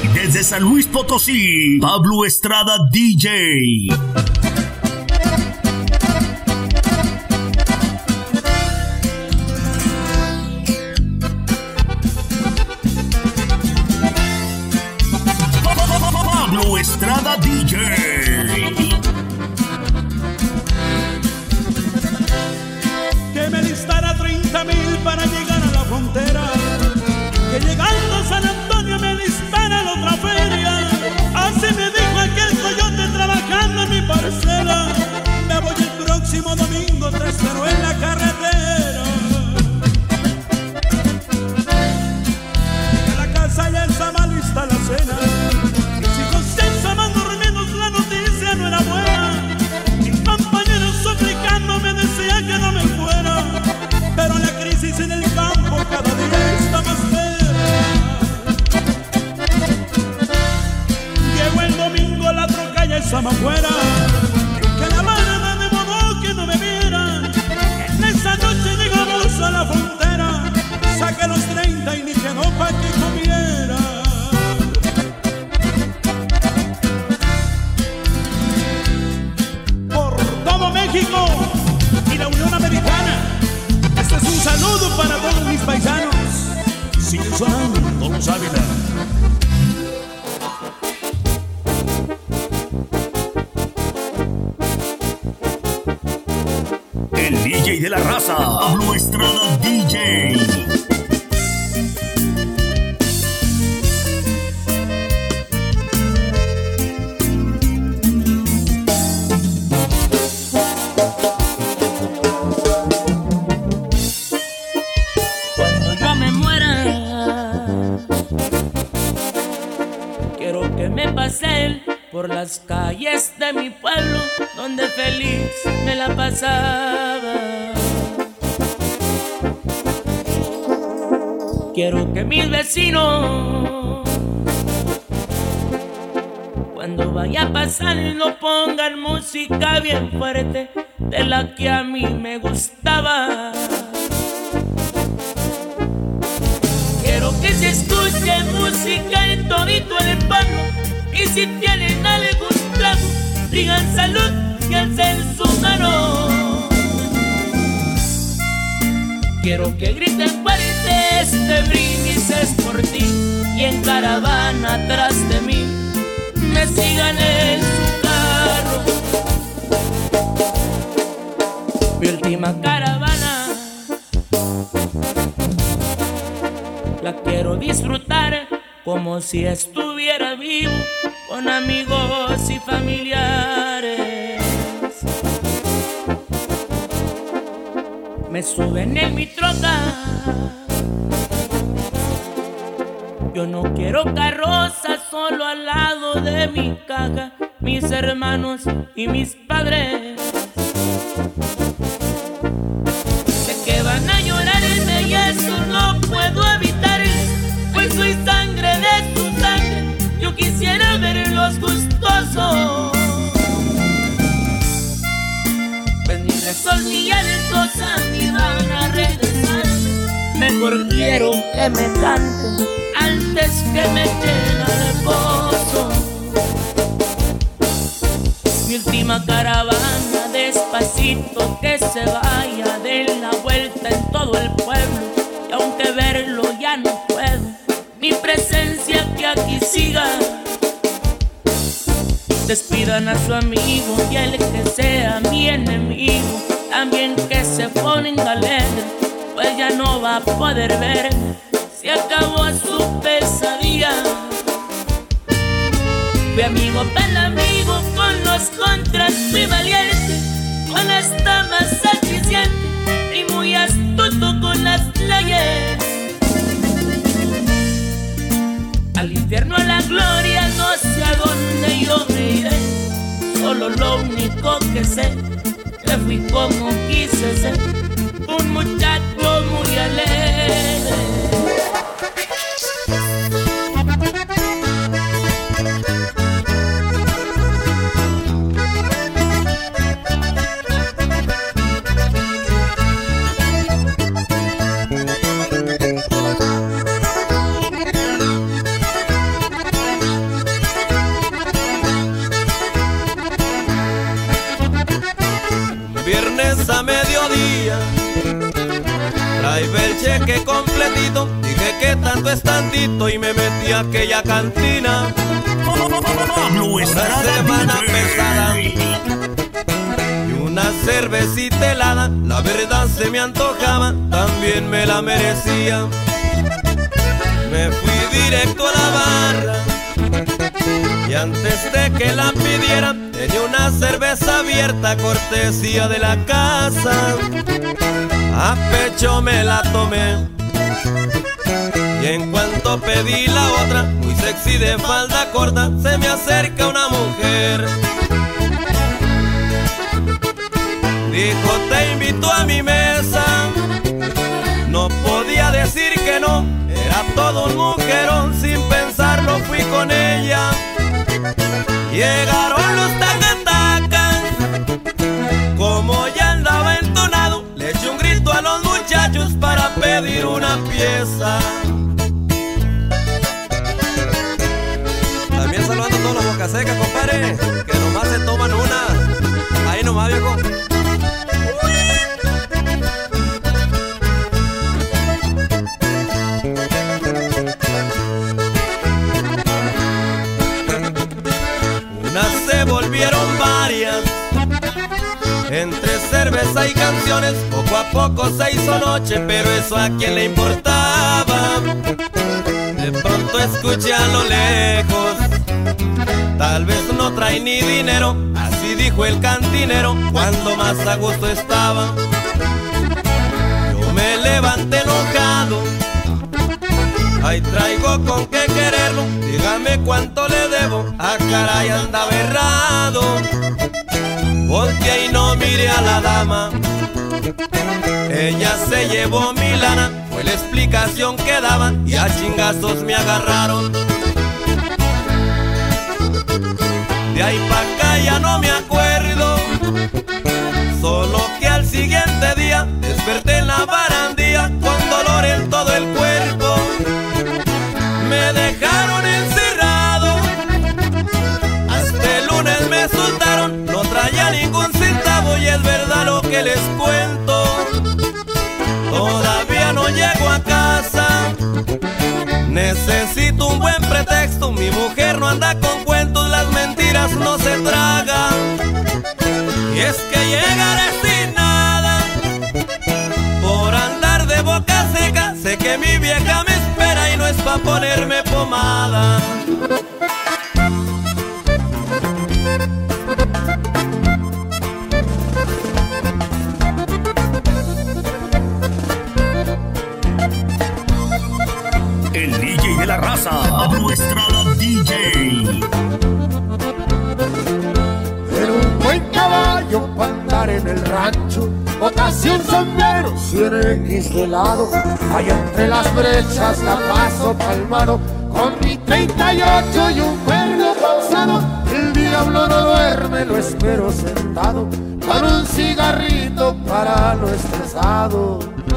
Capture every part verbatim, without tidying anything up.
Desde San Luis Potosí, Pablo Estrada D J. Estrada D J. Que me listara treinta mil para llegar a la frontera, que llegando a San Antonio me listara la otra feria. Así me dijo aquel coyote trabajando en mi parcela. Me voy el próximo domingo, te espero en la carretera. En la casa ya estaba lista la cena. No era buena, mis compañeros suplicando me decían que no me fuera, pero la crisis en el campo cada día está más fea. Llegó el domingo, la troca ya estaba afuera, que la barba de modo que no me vieran. En esa noche llegamos a la frontera, saqué los treinta y ni quedó pa' que comiera. México y la Unión Americana, este es un saludo para todos mis paisanos. Sigue sonando los Ávila. El D J de la raza, Pablo Estrada D J. Por las calles de mi pueblo, donde feliz me la pasaba. Quiero que mis vecinos, cuando vaya pasando, pongan música bien fuerte, de la que a mí me gustaba. Quiero que se escuche música en todito el pueblo. Y si tienen algún trago, digan salud y alcen su mano. Quiero que griten fuerte este brindis es por ti, y en caravana atrás de mí me sigan en su carro. Mi última caravana la quiero disfrutar como si estuviera vivo, con amigos y familiares. Me suben en mi troca, yo no quiero carroza, solo al lado de mi caja, mis hermanos y mis padres. Sé que van a llorarme y eso no puedo evitar, pues soy sangre de su sangre, yo quisiera verlos gustosos. Pues ni resol ni llantos a mí van a regresar. Mejor quiero que me canten antes que me llene de pozo. Mi última caravana, despacito que se vaya, de la vuelta en todo el pueblo, y aunque verlo ya no puedo, mi presencia que aquí siga. Despidan a su amigo y el que sea mi enemigo, también que se ponga alegre, pues ya no va a poder ver, se acabó su pesadilla. Fui amigo pel amigo, con los contras fui valiente, con las damas satisciente y muy astuto con las leyes. Al infierno, a la gloria, no sé a dónde yo me iré. Solo lo único que sé, que fui como quise ser, un muchacho muy alegre. llevé el cheque completito, dije que tanto es tantito y me metí a aquella cantina. Una semana pesada y una cervecita helada, la verdad se me antojaba, también me la merecía. Me fui directo a la barra y antes de que la pidiera tenía una cerveza abierta, cortesía de la casa. A pecho me la tomé y en cuanto pedí la otra, muy sexy de falda corta, se me acerca una mujer. Dijo, te invito a mi mesa. No podía decir que no, era todo un mujerón, sin pensarlo fui con ella. Llegaron los tacatacas, como ya andaba entonado, le eché un grito a los muchachos para pedir una pieza. También saludando a todos los bocasecas, compadre, que nomás se toman una. Ahí nomás, viejo. Se volvieron varias, entre cerveza y canciones, poco a poco se hizo noche, pero eso a quién le importaba. De pronto escuché a lo lejos, tal vez no trae ni dinero, así dijo el cantinero cuando más a gusto estaba. Yo me levanté enojado, ahí traigo con qué quererlo, dígame cuánto le debo, ah caray andaba errado. Volteé y no miré a la dama, ella se llevó mi lana, fue la explicación que daba y a chingazos me agarraron. De ahí pa' acá ya no me acuerdo, solo que al siguiente día desperté en la barandilla con dolor en todo el cuerpo. Me dejaron encerrado, hasta el lunes me soltaron, no traía ningún centavo y es verdad lo que les cuento. Todavía no llego a casa, necesito un buen pretexto, mi mujer no anda con cuentos, las mentiras no se tragan. Y es que llegaré sin nada, por andar de boca seca, sé que mi vieja me espera y no es pa' ponerme pomada. El D J de la raza, Pablo Estrada D J. Era un buen caballo para andar en el rancho, botas y un sombrero, cien equis de lado. Allá entre las brechas la paso palmaro, con mi treinta y ocho y un cuerno pausado. El diablo no duerme, lo espero sentado, con un cigarrito para lo estresado.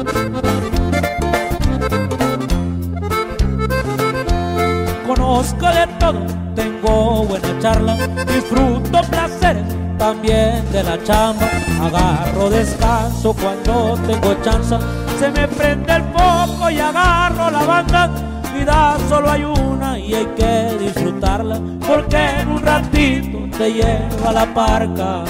Conozco de todo, tengo buena charla, disfruto placeres también de la chamba. Agarro descanso cuando tengo chance, se me prende el foco y agarro la banda. Vida solo hay una y hay que disfrutarla, porque en un ratito te lleva la parca.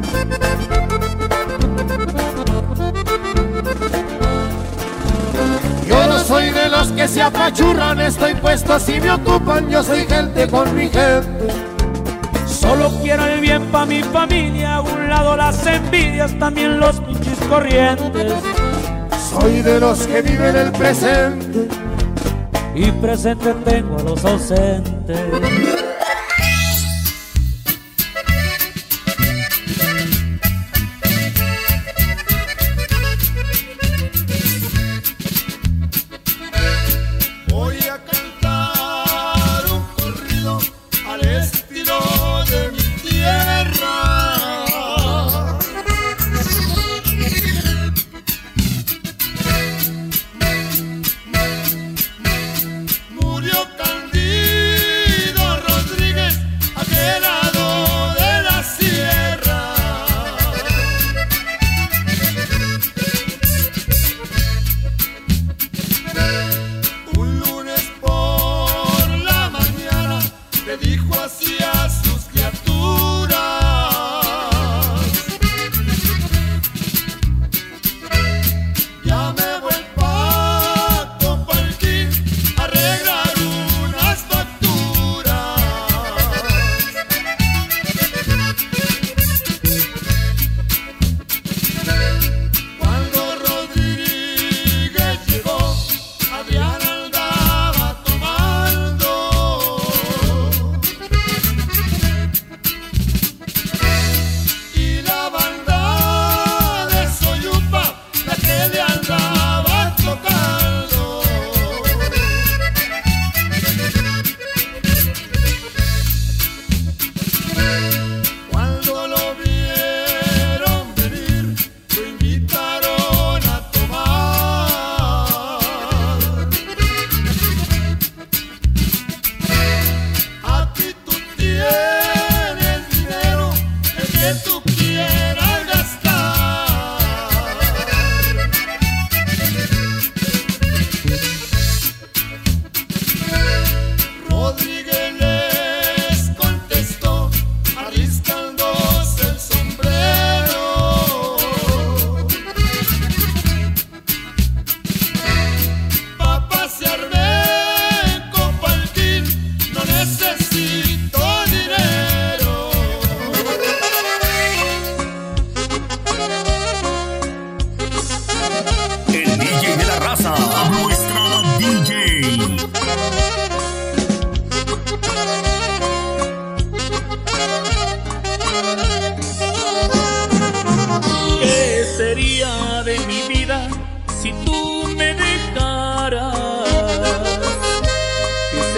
Yo no soy de los que se apachurran, estoy puesto si me ocupan, yo soy gente con mi gente. Solo quiero el bien pa' mi familia, a un lado las envidias, también los pinches corrientes. Soy de los que viven el presente, y presente tengo a los ausentes. Murió Candido Rodríguez.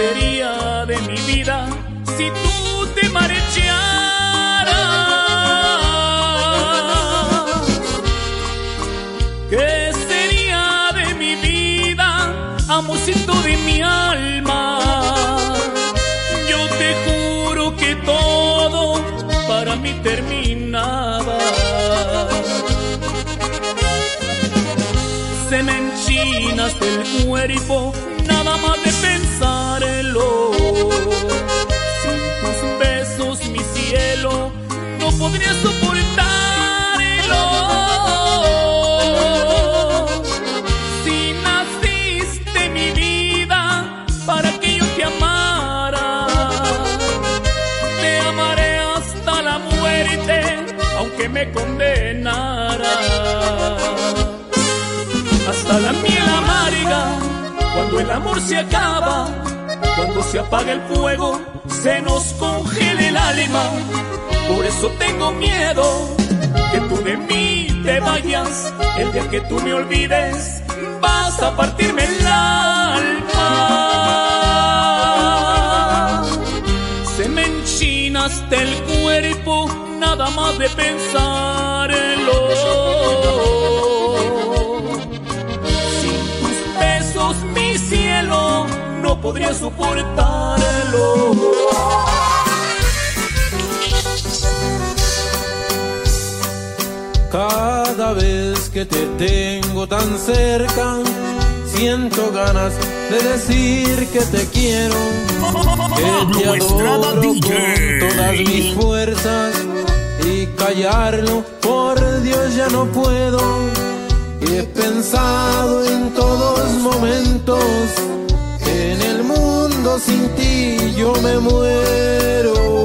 sería de mi vida si tú te marcharas? ¿Qué sería de mi vida, amorcito de mi alma? Yo te juro que todo para mí terminaba. Se me enchina hasta el cuerpo nada más de pensarlo. Sin tus besos, mi cielo, no podría soportarlo. Si naciste mi vida para que yo te amara, te amaré hasta la muerte, aunque me condenara. Hasta la miel amarga, cuando el amor se acaba, cuando se apaga el fuego, se nos congela el alma. Por eso tengo miedo que tú de mí te vayas. El día que tú me olvides, vas a partirme el alma. Se me enchina hasta el cuerpo nada más de pensarlo. Mi cielo, no podría soportarlo. Cada vez que te tengo tan cerca, siento ganas de decir que te quiero, que te adoro con todas mis fuerzas, y callarlo, por Dios ya no puedo. Y he pensado en todos momentos que en el mundo sin ti yo me muero.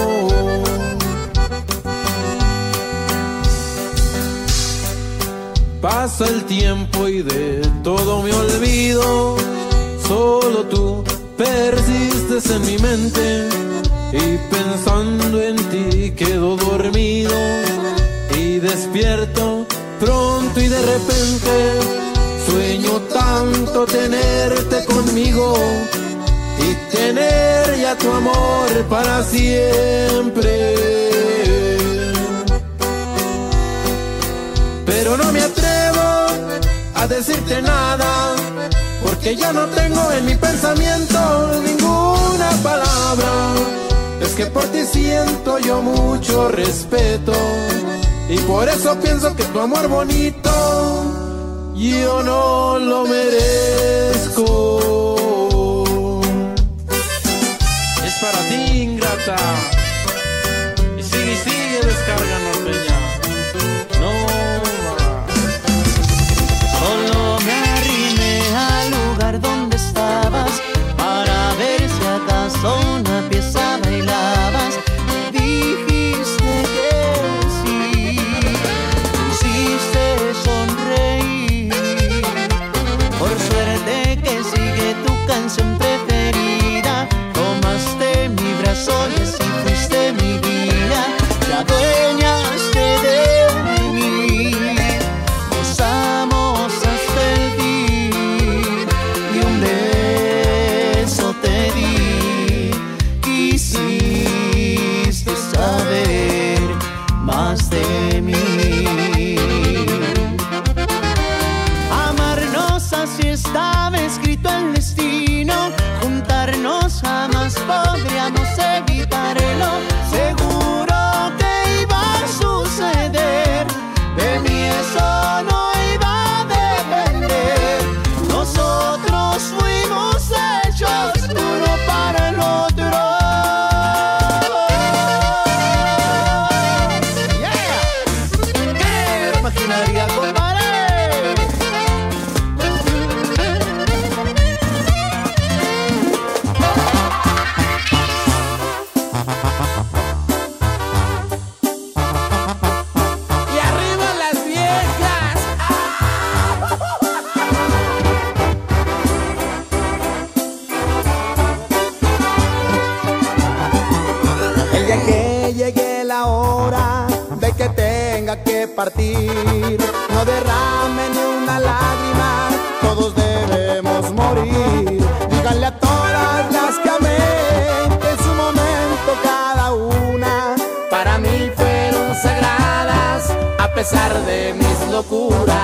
Pasa el tiempo y de todo me olvido, solo tú persistes en mi mente, y pensando en ti quedo dormido y despierto pronto, y de repente sueño tanto tenerte conmigo y tener ya tu amor para siempre. Pero no me atrevo a decirte nada, porque ya no tengo en mi pensamiento ninguna palabra. Es que por ti siento yo mucho respeto, y por eso pienso que tu amor bonito yo no lo merezco. Es para ti, ingrata. Y sigue, sigue, descarga norteña. No más. Solo me arrimé al lugar donde estabas para ver si acaso una pieza bailabas. Dijiste que sí, hiciste sonreír. Por suerte que sigue tu canción preferida. Tomaste mi brazo y así fuiste mi vida. Te adueñaste de mí. Gozamos hasta el fin y un beso te di. Quisiste saber más de mí. Amarnos así estaba escrito el destino. Juntarnos jamás podríamos evitarlo. Seguro que iba a suceder. De mí eso no iba a depender. Nosotros fuimos hechos uno para el otro. Yeah. ¿Qué imaginaría, compadre? Y arriba las viejas. El día que llegue la hora de que tenga que partir, no derrame ni una lágrima, todos debemos morir. Díganle a todas las pesar de mis locuras.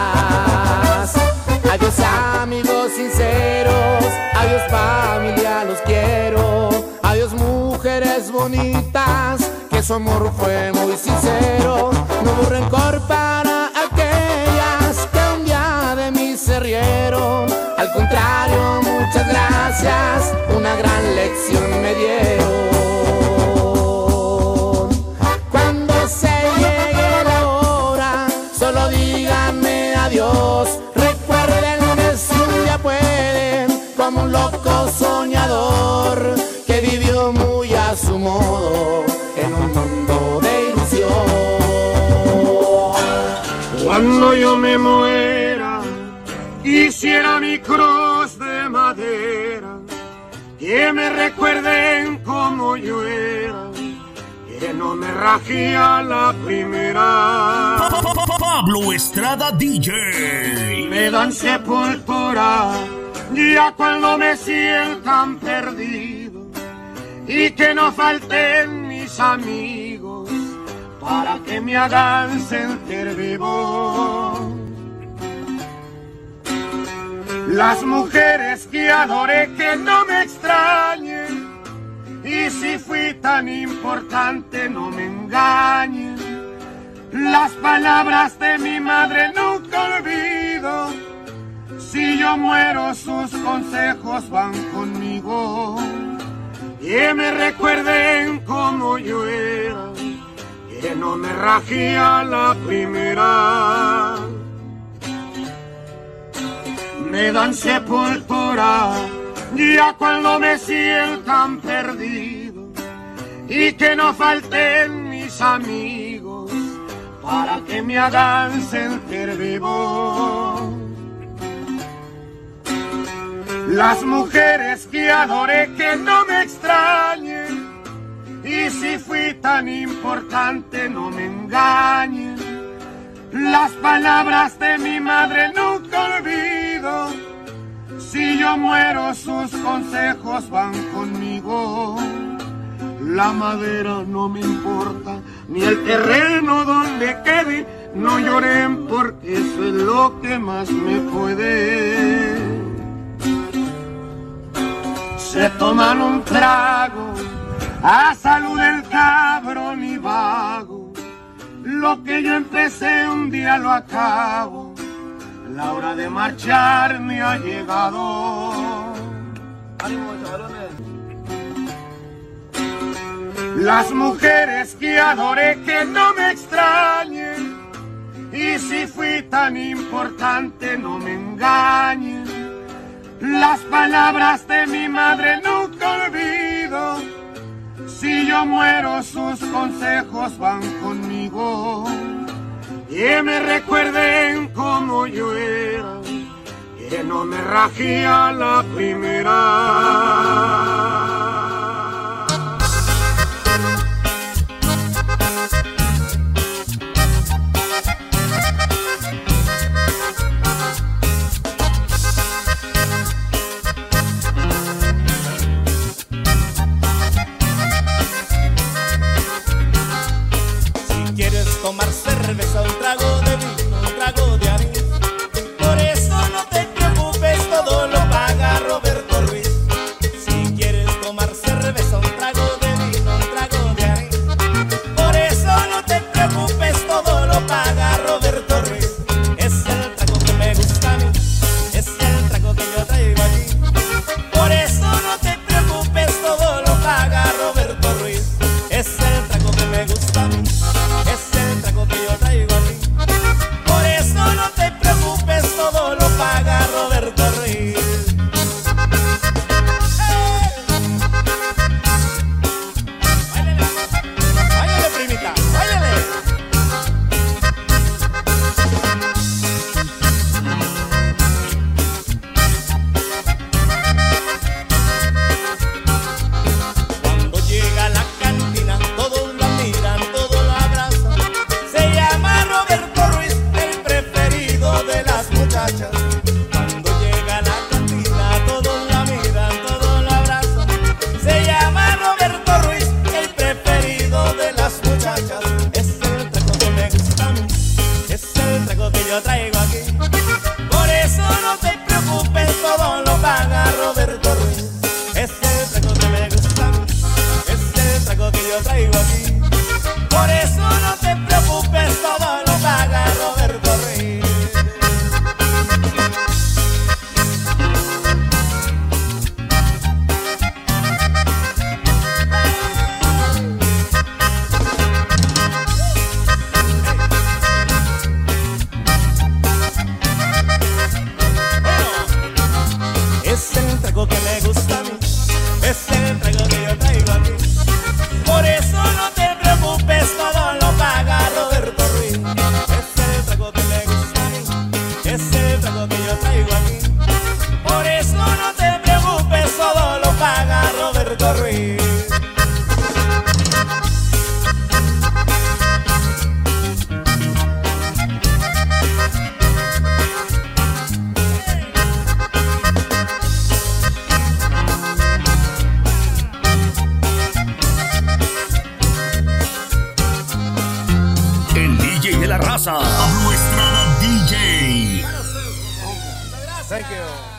Adiós amigos sinceros, adiós familia, los quiero. Adiós mujeres bonitas, que su amor fue muy sincero. No hubo rencor para aquellas que un día de mí se rieron. Al contrario, muchas gracias, una gran lección me dieron. Cuando se llegue la hora, solo díganme adiós. Recuerden que si un día pueden, como un loco soñador que vivió muy a su modo en un mundo de ilusión. Cuando yo me muera, quisiera mi cruz de madera, que me recuerden como yo era, que no me rajía la primera. Pablo Estrada D J. Me dan sepultura ya cuando me sientan perdido, y que no falten mis amigos para que me hagan sentir vivo. Las mujeres que adoré que no me extrañen, y si fui tan importante no me engañen. Las palabras de mi madre nunca olvido, si yo muero sus consejos van conmigo. Que me recuerden como yo era, que no me rajía la primera. Me dan sepultura ya cuando me sientan perdido, y que no falten mis amigos para que me hagan sentir vivo. Las mujeres que adoré que no me extrañen, y si fui tan importante no me engañen. Las palabras de mi madre nunca olvido, si yo muero sus consejos van conmigo. La madera no me importa, ni el terreno donde quede, no lloren porque eso es lo que más me puede. Se toman un trago a salud del cabrón y vago. Lo que yo empecé un día lo acabo, la hora de marchar me ha llegado. ¡Ánimo, chavalones! Las mujeres que adoré que no me extrañen, y si fui tan importante no me engañen. Las palabras de mi madre nunca olvido, si yo muero sus consejos van conmigo. Que me recuerden como yo era, que no me rajía la primera. Tomar cerveza, un trago de vino, un trago de anís. Por eso no te preocupes, todo lo paga Roberto Ruiz. Si quieres yo traigo aquí. Por eso no te preocupes, todo lo paga Roberto Ruiz. Es el trago que me gusta a mí, es el trago que yo traigo aquí. Por eso no te preocupes, todo lo paga Roberto Ruiz. Es el trago que me gusta a mí, es el trago que yo traigo aquí. Por eso no te preocupes, todo lo paga Roberto Ruiz. La raza, Pablo Estrada D J. Thank you.